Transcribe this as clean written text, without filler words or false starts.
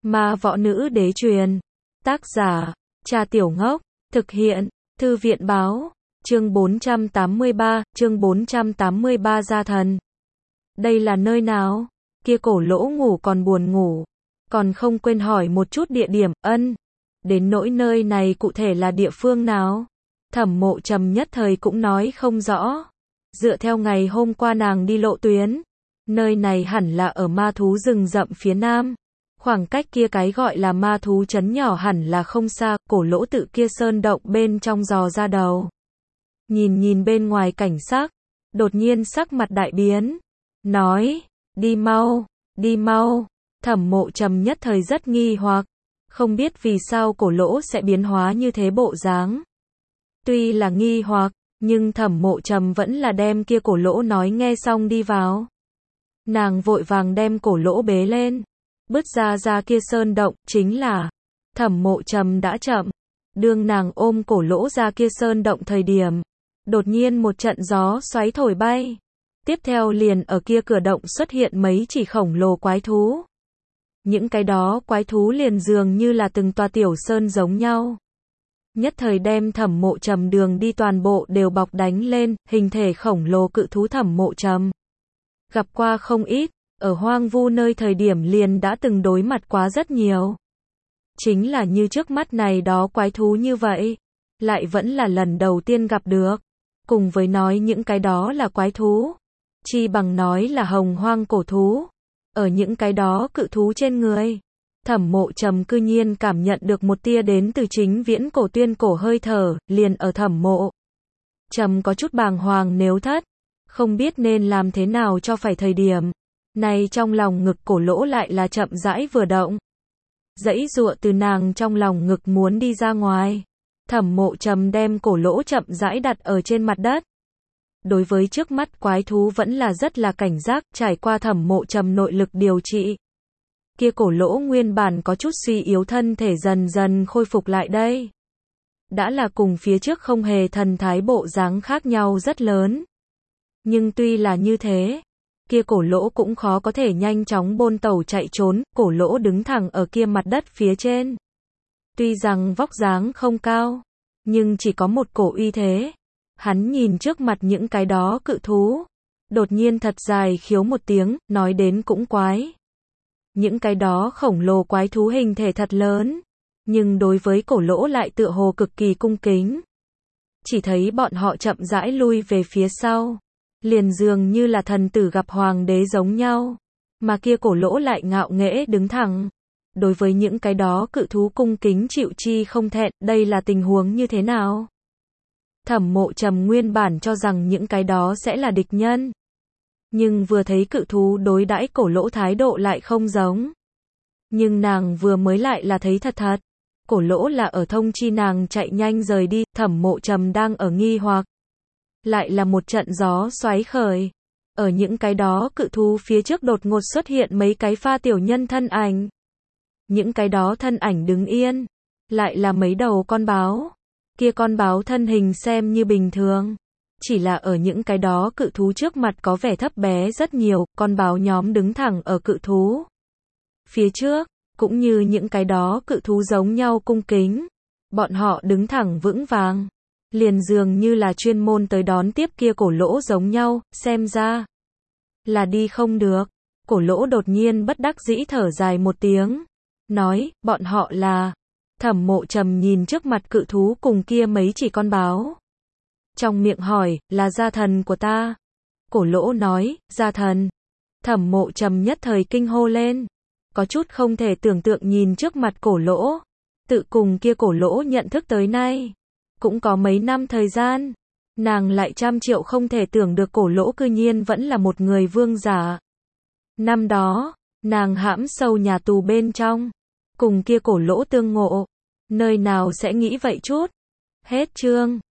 Ma võ nữ đế truyền. Tác giả, Trà Tiểu Ngốc. Thực hiện, Thư viện báo. Chương 483 gia thần. Đây là nơi nào? Kia cổ lỗ ngủ còn buồn ngủ. Còn không quên hỏi một chút địa điểm, đến nỗi nơi này cụ thể là địa phương nào? Thẩm Mộ Trầm nhất thời cũng nói không rõ. Dựa theo ngày hôm qua nàng đi lộ tuyến, nơi này hẳn là ở ma thú rừng rậm phía nam. Khoảng cách kia cái gọi là ma thú trấn nhỏ hẳn là không xa, cổ lỗ tự kia sơn động bên trong dò ra đầu. Nhìn bên ngoài cảnh sắc, đột nhiên sắc mặt đại biến. Nói, đi mau. Thẩm Mộ Trầm nhất thời rất nghi hoặc, không biết vì sao cổ lỗ sẽ biến hóa như thế bộ dáng. Tuy là nghi hoặc, nhưng Thẩm Mộ Trầm vẫn là đem kia cổ lỗ nói nghe xong đi vào. Nàng vội vàng đem cổ lỗ bế lên, bước ra kia sơn động, chính là Thẩm Mộ Trầm đã chậm. Đương nàng ôm cổ lỗ ra kia sơn động thời điểm, đột nhiên một trận gió xoáy thổi bay. Tiếp theo liền ở kia cửa động xuất hiện mấy chỉ khổng lồ quái thú. Những cái đó quái thú liền dường như là từng tòa tiểu sơn giống nhau. Nhất thời đem Thẩm Mộ Trầm đường đi toàn bộ đều bọc đánh lên, hình thể khổng lồ cự thú Thẩm Mộ Trầm gặp qua không ít, ở hoang vu nơi thời điểm liền đã từng đối mặt quá rất nhiều. Chính là như trước mắt này đó quái thú như vậy, lại vẫn là lần đầu tiên gặp được. Cùng với nói những cái đó là quái thú, chi bằng nói là hồng hoang cổ thú. Ở những cái đó cự thú trên người, Thẩm Mộ Trầm cư nhiên cảm nhận được một tia đến từ chính viễn cổ tuyên cổ hơi thở, liền ở Thẩm Mộ Trầm có chút bàng hoàng nếu thất, không biết nên làm thế nào cho phải thời điểm. Này trong lòng ngực cổ lỗ lại là chậm rãi vừa động. Giãy giụa từ nàng trong lòng ngực muốn đi ra ngoài. Thẩm Mộ Trầm đem cổ lỗ chậm rãi đặt ở trên mặt đất. Đối với trước mắt quái thú vẫn là rất là cảnh giác, trải qua Thẩm Mộ Trầm nội lực điều trị. Kia cổ lỗ nguyên bản có chút suy yếu thân thể dần dần khôi phục lại đây. Đã là cùng phía trước không hề thần thái bộ dáng khác nhau rất lớn. Nhưng tuy là như thế, kia cổ lỗ cũng khó có thể nhanh chóng bôn tẩu chạy trốn, cổ lỗ đứng thẳng ở kia mặt đất phía trên. Tuy rằng vóc dáng không cao, nhưng chỉ có một cổ uy thế. Hắn nhìn trước mặt những cái đó cự thú, đột nhiên thật dài khiếu một tiếng, nói đến cũng quái. Những cái đó khổng lồ quái thú hình thể thật lớn, nhưng đối với cổ lỗ lại tựa hồ cực kỳ cung kính. Chỉ thấy bọn họ chậm rãi lui về phía sau, liền dường như là thần tử gặp hoàng đế giống nhau, mà kia cổ lỗ lại ngạo nghễ đứng thẳng. Đối với những cái đó cự thú cung kính chịu chi không thẹn, đây là tình huống như thế nào? Thẩm Mộ Trầm nguyên bản cho rằng những cái đó sẽ là địch nhân. Nhưng vừa thấy cự thú đối đãi cổ lỗ thái độ lại không giống. Nhưng nàng vừa mới lại là thấy thật. Cổ lỗ là ở thông chi nàng chạy nhanh rời đi, Thẩm Mộ Trầm đang ở nghi hoặc. Lại là một trận gió xoáy khởi. Ở những cái đó cự thú phía trước đột ngột xuất hiện mấy cái pha tiểu nhân thân ảnh. Những cái đó thân ảnh đứng yên. Lại là mấy đầu con báo. Kia con báo thân hình xem như bình thường. Chỉ là ở những cái đó cự thú trước mặt có vẻ thấp bé rất nhiều, con báo nhóm đứng thẳng ở cự thú phía trước, cũng như những cái đó cự thú giống nhau cung kính. Bọn họ đứng thẳng vững vàng, liền dường như là chuyên môn tới đón tiếp kia cổ lỗ giống nhau, xem ra là đi không được. Cổ lỗ đột nhiên bất đắc dĩ thở dài một tiếng, nói, bọn họ là. Thẩm Mộ Trầm nhìn trước mặt cự thú cùng kia mấy chỉ con báo. Trong miệng hỏi, là gia thần của ta. Cổ lỗ nói, gia thần. Thẩm Mộ Trầm nhất thời kinh hô lên. Có chút không thể tưởng tượng nhìn trước mặt cổ lỗ. Tự cùng kia cổ lỗ nhận thức tới nay. Cũng có mấy năm thời gian. Nàng lại trăm triệu không thể tưởng được cổ lỗ cư nhiên vẫn là một người vương giả. Năm đó, nàng hãm sâu nhà tù bên trong. Cùng kia cổ lỗ tương ngộ. Nơi nào sẽ nghĩ vậy chút. Hết chương.